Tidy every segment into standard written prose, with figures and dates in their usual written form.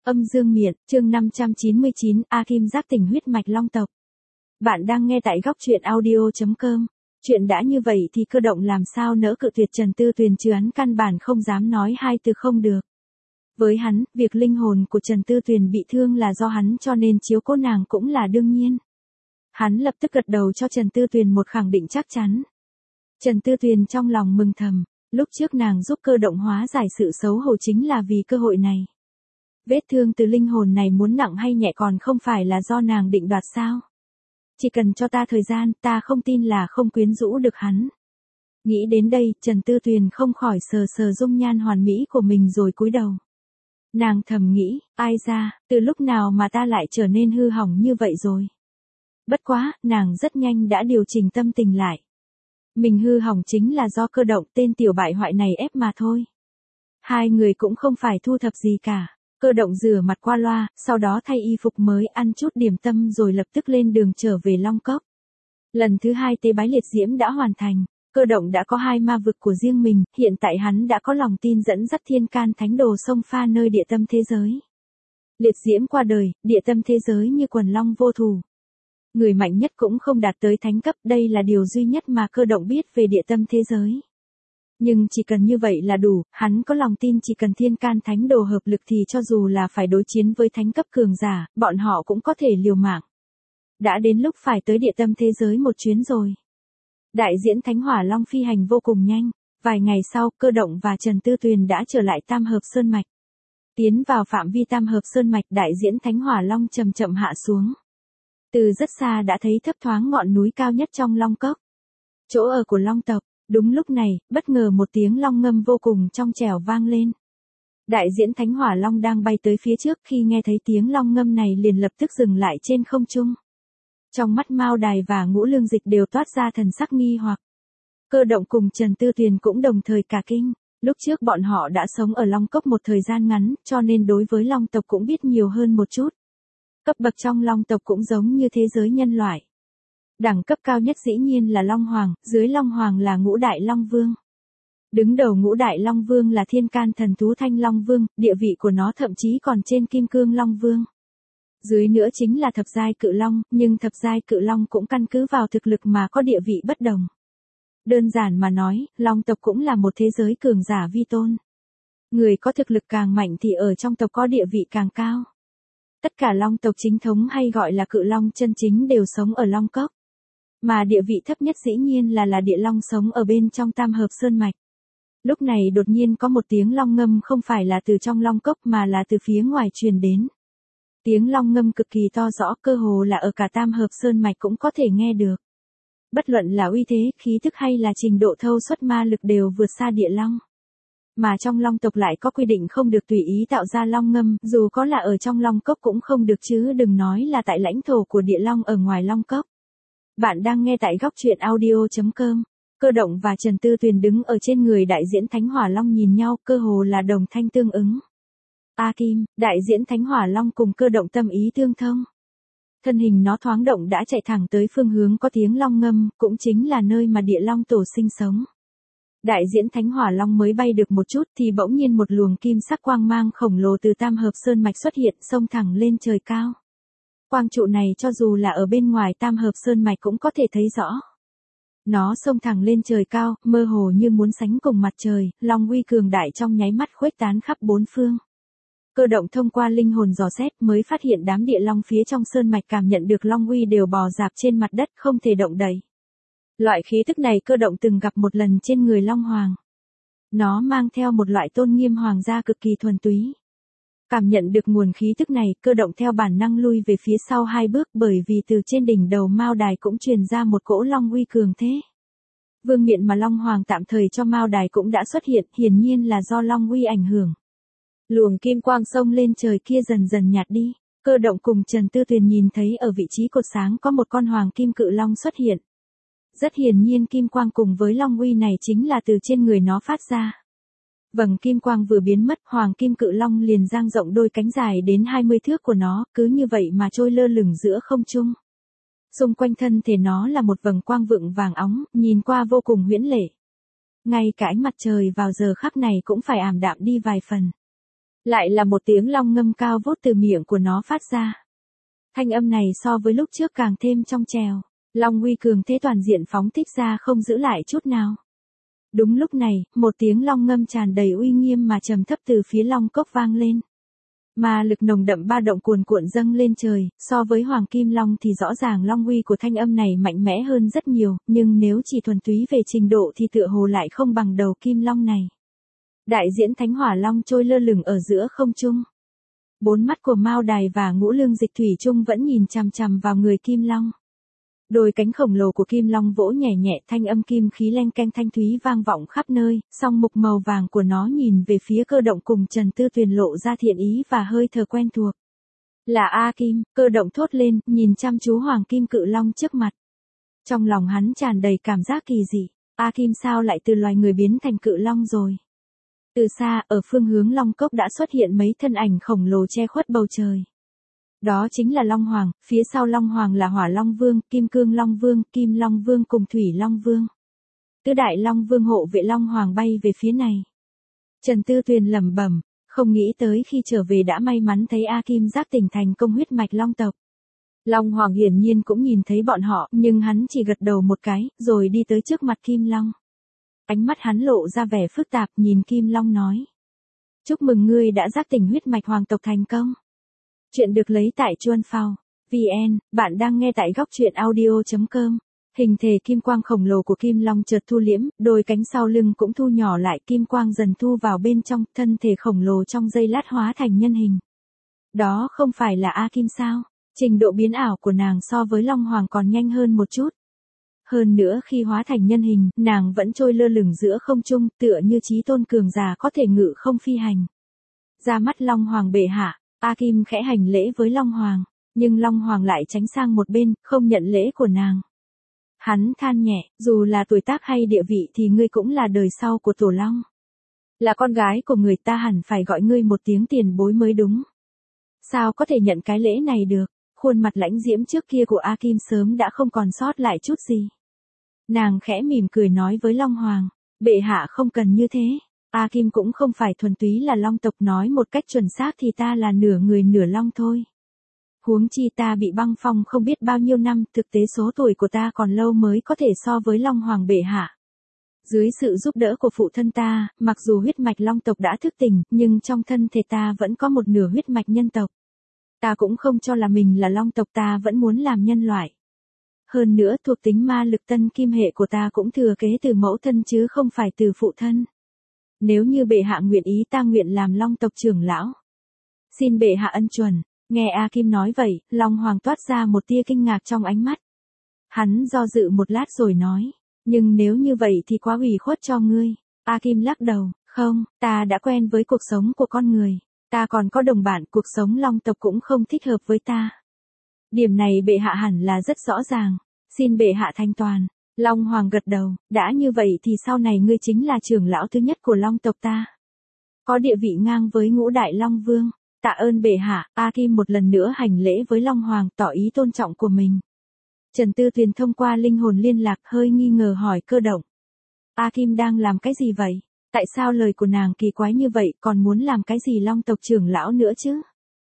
Âm dương miện, chương 599, A Kim giác tỉnh huyết mạch long tộc. Bạn đang nghe tại góc truyện audio.com. Chuyện đã như vậy thì Cơ Động làm sao nỡ cự tuyệt Trần Tư Tuyền, chứ hắn căn bản không dám nói hai từ không được. Với hắn, việc linh hồn của Trần Tư Tuyền bị thương là do hắn, cho nên chiếu cố nàng cũng là đương nhiên. Hắn lập tức gật đầu cho Trần Tư Tuyền một khẳng định chắc chắn. Trần Tư Tuyền trong lòng mừng thầm, lúc trước nàng giúp Cơ Động hóa giải sự xấu hổ chính là vì cơ hội này. Vết thương từ linh hồn này muốn nặng hay nhẹ còn không phải là do nàng định đoạt sao? Chỉ cần cho ta thời gian, ta không tin là không quyến rũ được hắn. Nghĩ đến đây, Trần Tư Tuyền không khỏi sờ sờ dung nhan hoàn mỹ của mình rồi cúi đầu. Nàng thầm nghĩ, ai ra, từ lúc nào mà ta lại trở nên hư hỏng như vậy rồi? Bất quá, nàng rất nhanh đã điều chỉnh tâm tình lại. Mình hư hỏng chính là do Cơ Động, tên tiểu bại hoại này ép mà thôi. Hai người cũng không phải thu thập gì cả. Cơ Động rửa mặt qua loa, sau đó thay y phục mới, ăn chút điểm tâm rồi lập tức lên đường trở về Long Cốc. Lần thứ hai tế bái liệt diễm đã hoàn thành. Cơ Động đã có hai ma vực của riêng mình, hiện tại hắn đã có lòng tin dẫn dắt thiên can thánh đồ xông pha nơi địa tâm thế giới. Liệt diễm qua đời, địa tâm thế giới như quần long vô thù. Người mạnh nhất cũng không đạt tới thánh cấp, đây là điều duy nhất mà Cơ Động biết về địa tâm thế giới. Nhưng chỉ cần như vậy là đủ, hắn có lòng tin chỉ cần thiên can thánh đồ hợp lực thì cho dù là phải đối chiến với thánh cấp cường giả, bọn họ cũng có thể liều mạng. Đã đến lúc phải tới địa tâm thế giới một chuyến rồi. Đại diễn Thánh Hỏa Long phi hành vô cùng nhanh, vài ngày sau, Cơ Động và Trần Tư Tuyền đã trở lại Tam Hợp Sơn Mạch. Tiến vào phạm vi Tam Hợp Sơn Mạch, đại diễn Thánh Hỏa Long chậm chậm hạ xuống. Từ rất xa đã thấy thấp thoáng ngọn núi cao nhất trong Long Cốc. Chỗ ở của Long tộc. Đúng lúc này, bất ngờ một tiếng long ngâm vô cùng trong trẻo vang lên. Đại diễn Thánh Hỏa Long đang bay tới phía trước, khi nghe thấy tiếng long ngâm này liền lập tức dừng lại trên không trung. Trong mắt Mao Đài và Ngũ Lương Dịch đều toát ra thần sắc nghi hoặc. Cơ Động cùng Trần Tư Tuyền cũng đồng thời cả kinh. Lúc trước bọn họ đã sống ở Long Cốc một thời gian ngắn, cho nên đối với Long tộc cũng biết nhiều hơn một chút. Cấp bậc trong Long tộc cũng giống như thế giới nhân loại. Đẳng cấp cao nhất dĩ nhiên là Long Hoàng, dưới Long Hoàng là Ngũ Đại Long Vương. Đứng đầu Ngũ Đại Long Vương là thiên can thần thú Thanh Long Vương, địa vị của nó thậm chí còn trên Kim Cương Long Vương. Dưới nữa chính là thập giai Cự Long, nhưng thập giai Cự Long cũng căn cứ vào thực lực mà có địa vị bất đồng. Đơn giản mà nói, Long tộc cũng là một thế giới cường giả vi tôn. Người có thực lực càng mạnh thì ở trong tộc có địa vị càng cao. Tất cả Long tộc chính thống hay gọi là Cự Long chân chính đều sống ở Long Cốc. Mà địa vị thấp nhất dĩ nhiên là địa long sống ở bên trong Tam Hợp Sơn Mạch. Lúc này đột nhiên có một tiếng long ngâm không phải là từ trong Long Cốc mà là từ phía ngoài truyền đến. Tiếng long ngâm cực kỳ to rõ, cơ hồ là ở cả Tam Hợp Sơn Mạch cũng có thể nghe được. Bất luận là uy thế, khí thức hay là trình độ thâu xuất ma lực đều vượt xa địa long. Mà trong Long tộc lại có quy định không được tùy ý tạo ra long ngâm, dù có là ở trong Long Cốc cũng không được, chứ đừng nói là tại lãnh thổ của địa long ở ngoài Long Cốc. Bạn đang nghe tại góc truyện audio.com. Cơ Động và Trần Tư Tuyền đứng ở trên người đại diễn Thánh Hỏa Long nhìn nhau, cơ hồ là đồng thanh tương ứng. A Kim, đại diễn Thánh Hỏa Long cùng Cơ Động tâm ý tương thông. Thân hình nó thoáng động đã chạy thẳng tới phương hướng có tiếng long ngâm, cũng chính là nơi mà địa long tổ sinh sống. Đại diễn Thánh Hỏa Long mới bay được một chút thì bỗng nhiên một luồng kim sắc quang mang khổng lồ từ Tam Hợp Sơn Mạch xuất hiện, xông thẳng lên trời cao. Quang trụ này cho dù là ở bên ngoài Tam Hợp Sơn Mạch cũng có thể thấy rõ. Nó xông thẳng lên trời cao, mơ hồ như muốn sánh cùng mặt trời, long uy cường đại trong nháy mắt khuếch tán khắp bốn phương. Cơ Động thông qua linh hồn dò xét mới phát hiện đám địa long phía trong sơn mạch cảm nhận được long uy đều bò rạp trên mặt đất không thể động đậy. Loại khí tức này Cơ Động từng gặp một lần trên người Long Hoàng. Nó mang theo một loại tôn nghiêm hoàng gia cực kỳ thuần túy. Cảm nhận được nguồn khí tức này, Cơ Động theo bản năng lui về phía sau hai bước, bởi vì từ trên đỉnh đầu Mao Đài cũng truyền ra một cỗ long uy cường thế. Vương miện mà Long Hoàng tạm thời cho Mao Đài cũng đã xuất hiện, hiển nhiên là do long uy ảnh hưởng. Luồng kim quang xông lên trời kia dần dần nhạt đi. Cơ Động cùng Trần Tư Tuyền nhìn thấy ở vị trí cột sáng có một con hoàng kim cự long xuất hiện. Rất hiển nhiên kim quang cùng với long uy này chính là từ trên người nó phát ra. Vầng kim quang vừa biến mất, hoàng kim cự long liền dang rộng đôi cánh dài đến 20 thước của nó, cứ như vậy mà trôi lơ lửng giữa không trung. Xung quanh thân thể nó là một vầng quang vượng vàng óng, nhìn qua vô cùng huyễn lệ. Ngay cả ánh mặt trời vào giờ khắc này cũng phải ảm đạm đi vài phần. Lại là một tiếng long ngâm cao vút từ miệng của nó phát ra. Thanh âm này so với lúc trước càng thêm trong trèo. Long uy cường thế toàn diện phóng thích ra không giữ lại chút nào. Đúng lúc này, một tiếng long ngâm tràn đầy uy nghiêm mà trầm thấp từ phía long cốc vang lên. Mà lực nồng đậm ba động cuồn cuộn dâng lên trời, so với Hoàng Kim Long thì rõ ràng long uy của thanh âm này mạnh mẽ hơn rất nhiều, nhưng nếu chỉ thuần túy về trình độ thì tựa hồ lại không bằng đầu Kim Long này. Đại diễn Thánh Hỏa Long trôi lơ lửng ở giữa không trung. Bốn mắt của Mao Đài và Ngũ Lương Dịch thủy chung vẫn nhìn chằm chằm vào người Kim Long. Đôi cánh khổng lồ của Kim Long vỗ nhẹ nhẹ, thanh âm kim khí leng keng thanh thúy vang vọng khắp nơi, song mục màu vàng của nó nhìn về phía Cơ Động cùng Trần Tư Tuyền lộ ra thiện ý và hơi thở quen thuộc. Là A Kim, Cơ Động thốt lên, nhìn chăm chú Hoàng Kim Cự Long trước mặt. Trong lòng hắn tràn đầy cảm giác kỳ dị, A Kim sao lại từ loài người biến thành Cự Long rồi? Từ xa, ở phương hướng Long Cốc đã xuất hiện mấy thân ảnh khổng lồ che khuất bầu trời. Đó chính là Long Hoàng, phía sau Long Hoàng là Hỏa Long Vương, Kim Cương Long Vương, Kim Long Vương cùng Thủy Long Vương. Tứ đại Long Vương hộ vệ Long Hoàng bay về phía này. Trần Tư Tuyền lẩm bẩm, không nghĩ tới khi trở về đã may mắn thấy A Kim giác tỉnh thành công huyết mạch Long tộc. Long Hoàng hiển nhiên cũng nhìn thấy bọn họ, nhưng hắn chỉ gật đầu một cái, rồi đi tới trước mặt Kim Long. Ánh mắt hắn lộ ra vẻ phức tạp, nhìn Kim Long nói. Chúc mừng ngươi đã giác tỉnh huyết mạch hoàng tộc thành công. Chuyện được lấy tại Chuan Phao. VN, bạn đang nghe tại góc truyện audio.com. Hình thể kim quang khổng lồ của Kim Long chợt thu liễm, đôi cánh sau lưng cũng thu nhỏ lại, kim quang dần thu vào bên trong, thân thể khổng lồ trong giây lát hóa thành nhân hình. Đó không phải là A Kim sao? Trình độ biến ảo của nàng so với Long Hoàng còn nhanh hơn một chút. Hơn nữa khi hóa thành nhân hình, nàng vẫn trôi lơ lửng giữa không trung, tựa như chí tôn cường giả có thể ngự không phi hành. Ra mắt Long Hoàng bệ hạ, A Kim khẽ hành lễ với Long Hoàng, nhưng Long Hoàng lại tránh sang một bên, không nhận lễ của nàng. Hắn than nhẹ, dù là tuổi tác hay địa vị thì ngươi cũng là đời sau của Tổ Long. Là con gái của người ta hẳn phải gọi ngươi một tiếng tiền bối mới đúng. Sao có thể nhận cái lễ này được? Khuôn mặt lãnh diễm trước kia của A Kim sớm đã không còn sót lại chút gì. Nàng khẽ mỉm cười nói với Long Hoàng, bệ hạ không cần như thế. A Kim cũng không phải thuần túy là Long tộc, nói một cách chuẩn xác thì ta là nửa người nửa Long thôi. Huống chi ta bị băng phong không biết bao nhiêu năm, thực tế số tuổi của ta còn lâu mới có thể so với Long Hoàng bệ hạ. Dưới sự giúp đỡ của phụ thân ta, mặc dù huyết mạch Long tộc đã thức tỉnh, nhưng trong thân thể ta vẫn có một nửa huyết mạch nhân tộc. Ta cũng không cho là mình là Long tộc, ta vẫn muốn làm nhân loại. Hơn nữa thuộc tính ma lực tân kim hệ của ta cũng thừa kế từ mẫu thân chứ không phải từ phụ thân. Nếu như bệ hạ nguyện ý ta nguyện làm Long tộc trưởng lão. Xin bệ hạ ân chuẩn. Nghe A Kim nói vậy, Long Hoàng toát ra một tia kinh ngạc trong ánh mắt. Hắn do dự một lát rồi nói, nhưng nếu như vậy thì quá ủy khuất cho ngươi. A Kim lắc đầu, không, ta đã quen với cuộc sống của con người. Ta còn có đồng bạn, cuộc sống Long tộc cũng không thích hợp với ta. Điểm này bệ hạ hẳn là rất rõ ràng. Xin bệ hạ thanh toàn. Long Hoàng gật đầu, đã như vậy thì sau này ngươi chính là trưởng lão thứ nhất của Long tộc ta. Có địa vị ngang với ngũ đại Long Vương. Tạ ơn bệ hạ. A Kim một lần nữa hành lễ với Long Hoàng, tỏ ý tôn trọng của mình. Trần Tư Tuyền thông qua linh hồn liên lạc hơi nghi ngờ hỏi Cơ Động. A Kim đang làm cái gì vậy? Tại sao lời của nàng kỳ quái như vậy, còn muốn làm cái gì Long tộc trưởng lão nữa chứ?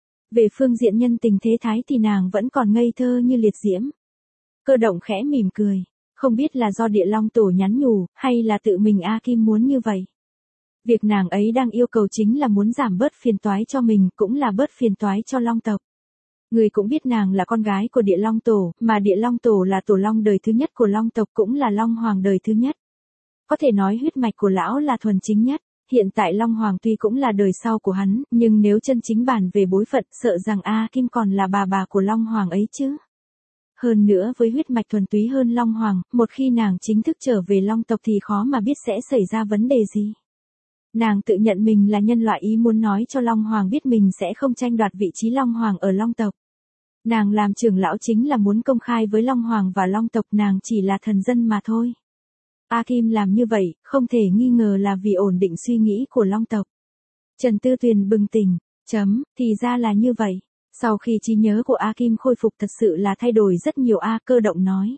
Về phương diện nhân tình thế thái thì nàng vẫn còn ngây thơ như liệt diễm. Cơ Động khẽ mỉm cười, không biết là do Địa Long Tổ nhắn nhủ, hay là tự mình A Kim muốn như vậy. Việc nàng ấy đang yêu cầu chính là muốn giảm bớt phiền toái cho mình, cũng là bớt phiền toái cho Long tộc. Người cũng biết nàng là con gái của Địa Long Tổ, mà Địa Long Tổ là Tổ Long đời thứ nhất của Long tộc, cũng là Long Hoàng đời thứ nhất. Có thể nói huyết mạch của lão là thuần chính nhất. Hiện tại Long Hoàng tuy cũng là đời sau của hắn, nhưng nếu chân chính bàn về bối phận, sợ rằng A Kim còn là bà của Long Hoàng ấy chứ. Hơn nữa với huyết mạch thuần túy hơn Long Hoàng, một khi nàng chính thức trở về Long tộc thì khó mà biết sẽ xảy ra vấn đề gì. Nàng tự nhận mình là nhân loại, ý muốn nói cho Long Hoàng biết mình sẽ không tranh đoạt vị trí Long Hoàng ở Long tộc. Nàng làm trưởng lão chính là muốn công khai với Long Hoàng và Long tộc, nàng chỉ là thần dân mà thôi. A Kim làm như vậy, không thể nghi ngờ là vì ổn định suy nghĩ của Long tộc. Trần Tư Tuyền bừng tỉnh, thì ra là như vậy. Sau khi trí nhớ của A Kim khôi phục thật sự là thay đổi rất nhiều. Cơ Động nói.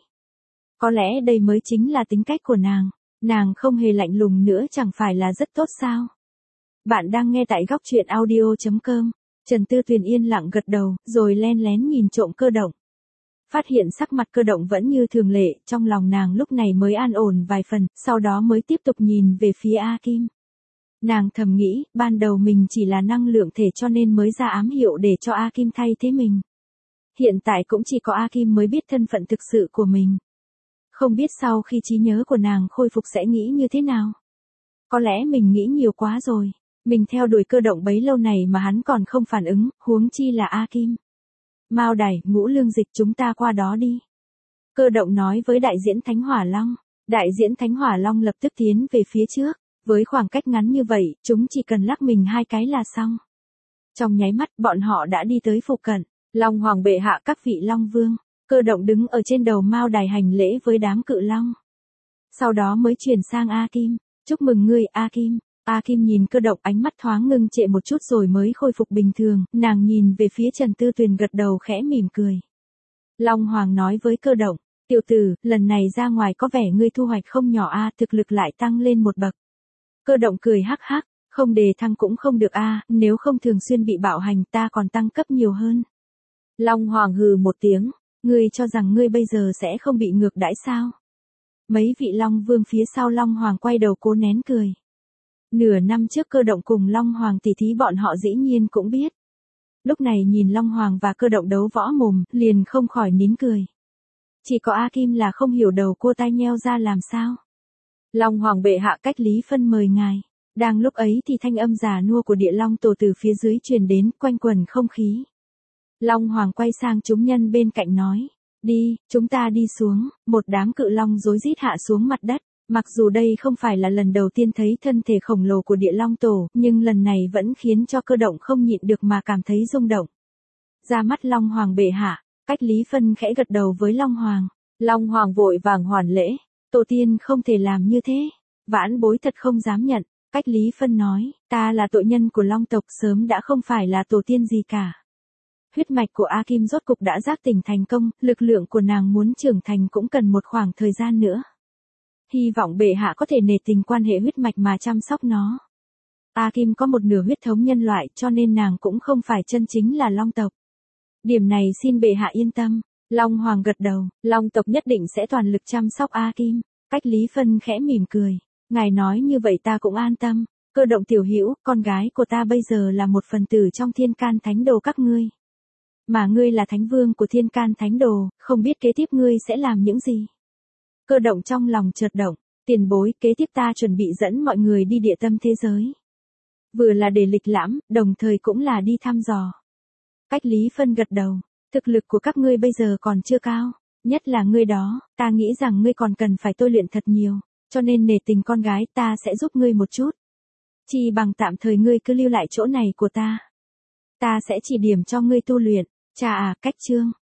Có lẽ đây mới chính là tính cách của nàng. Nàng không hề lạnh lùng nữa chẳng phải là rất tốt sao? Bạn đang nghe tại góc truyện audio.com. Trần Tư Tuyền yên lặng gật đầu, rồi len lén nhìn trộm Cơ Động. Phát hiện sắc mặt Cơ Động vẫn như thường lệ, trong lòng nàng lúc này mới an ổn vài phần, sau đó mới tiếp tục nhìn về phía A Kim. Nàng thầm nghĩ, ban đầu mình chỉ là năng lượng thể cho nên mới ra ám hiệu để cho A Kim thay thế mình. Hiện tại cũng chỉ có A Kim mới biết thân phận thực sự của mình. Không biết sau khi trí nhớ của nàng khôi phục sẽ nghĩ như thế nào. Có lẽ mình nghĩ nhiều quá rồi. Mình theo đuổi Cơ Động bấy lâu này mà hắn còn không phản ứng, huống chi là A Kim. Mao Đài, Ngũ Lương Dịch, chúng ta qua đó đi. Cơ Động nói với đại diễn Thánh Hỏa Long. Đại diễn Thánh Hỏa Long lập tức tiến về phía trước. Với khoảng cách ngắn như vậy, chúng chỉ cần lắc mình 2 cái là xong. Trong nháy mắt, bọn họ đã đi tới phụ cận. Long Hoàng bệ hạ, các vị Long Vương. Cơ Động đứng ở trên đầu Mao Đài hành lễ với đám cự long. Sau đó mới chuyển sang A Kim. Chúc mừng ngươi, A Kim. A Kim nhìn Cơ Động, ánh mắt thoáng ngưng trệ một chút rồi mới khôi phục bình thường, nàng nhìn về phía Trần Tư Tuyền gật đầu khẽ mỉm cười. Long Hoàng nói với Cơ Động, tiểu tử, lần này ra ngoài có vẻ ngươi thu hoạch không nhỏ a, thực lực lại tăng lên một bậc. Cơ Động cười hắc hắc, không đề thăng cũng không được a, nếu không thường xuyên bị bạo hành ta còn tăng cấp nhiều hơn. Long Hoàng hừ một tiếng, ngươi cho rằng ngươi bây giờ sẽ không bị ngược đãi sao? Mấy vị Long Vương phía sau Long Hoàng quay đầu cố nén cười. Nửa năm trước Cơ Động cùng Long Hoàng tỉ thí bọn họ dĩ nhiên cũng biết. Lúc này nhìn Long Hoàng và Cơ Động đấu võ mồm, liền không khỏi nín cười. Chỉ có A Kim là không hiểu đầu cô tai nheo ra làm sao. Long Hoàng bệ hạ, cách Lý Phân mời ngài. Đang lúc ấy thì thanh âm già nua của Địa Long Tổ từ phía dưới truyền đến, quanh quần không khí. Long Hoàng quay sang chúng nhân bên cạnh nói, đi, chúng ta đi xuống. Một đám cự long rối rít hạ xuống mặt đất. Mặc dù đây không phải là lần đầu tiên thấy thân thể khổng lồ của Địa Long Tổ, nhưng lần này vẫn khiến cho Cơ Động không nhịn được mà cảm thấy rung động. Ra mắt Long Hoàng bệ hạ, cách Lý Phân khẽ gật đầu với Long Hoàng. Long Hoàng vội vàng hoàn lễ, tổ tiên không thể làm như thế. Vãn bối thật không dám nhận, cách Lý Phân nói, ta là tội nhân của Long tộc sớm đã không phải là tổ tiên gì cả. Huyết mạch của A Kim rốt cục đã giác tỉnh thành công, lực lượng của nàng muốn trưởng thành cũng cần một khoảng thời gian nữa. Hy vọng bệ hạ có thể nể tình quan hệ huyết mạch mà chăm sóc nó. A Kim có một nửa huyết thống nhân loại cho nên nàng cũng không phải chân chính là Long tộc. Điểm này xin bệ hạ yên tâm. Long Hoàng gật đầu, Long tộc nhất định sẽ toàn lực chăm sóc A Kim. Cách Lý Phân khẽ mỉm cười. Ngài nói như vậy ta cũng an tâm. Cơ Động tiểu hữu, con gái của ta bây giờ là một phần tử trong Thiên Can Thánh Đồ các ngươi. Mà ngươi là Thánh Vương của Thiên Can Thánh Đồ, không biết kế tiếp ngươi sẽ làm những gì. Cơ Động trong lòng chợt động, tiền bối, kế tiếp ta chuẩn bị dẫn mọi người đi địa tâm thế giới. Vừa là để lịch lãm, đồng thời cũng là đi thăm dò. Cách Lý Phân gật đầu, thực lực của các ngươi bây giờ còn chưa cao, nhất là ngươi đó, ta nghĩ rằng ngươi còn cần phải tôi luyện thật nhiều, cho nên nể tình con gái ta sẽ giúp ngươi một chút. Chỉ bằng tạm thời ngươi cứ lưu lại chỗ này của ta. Ta sẽ chỉ điểm cho ngươi tu luyện, chà à, cách Trương,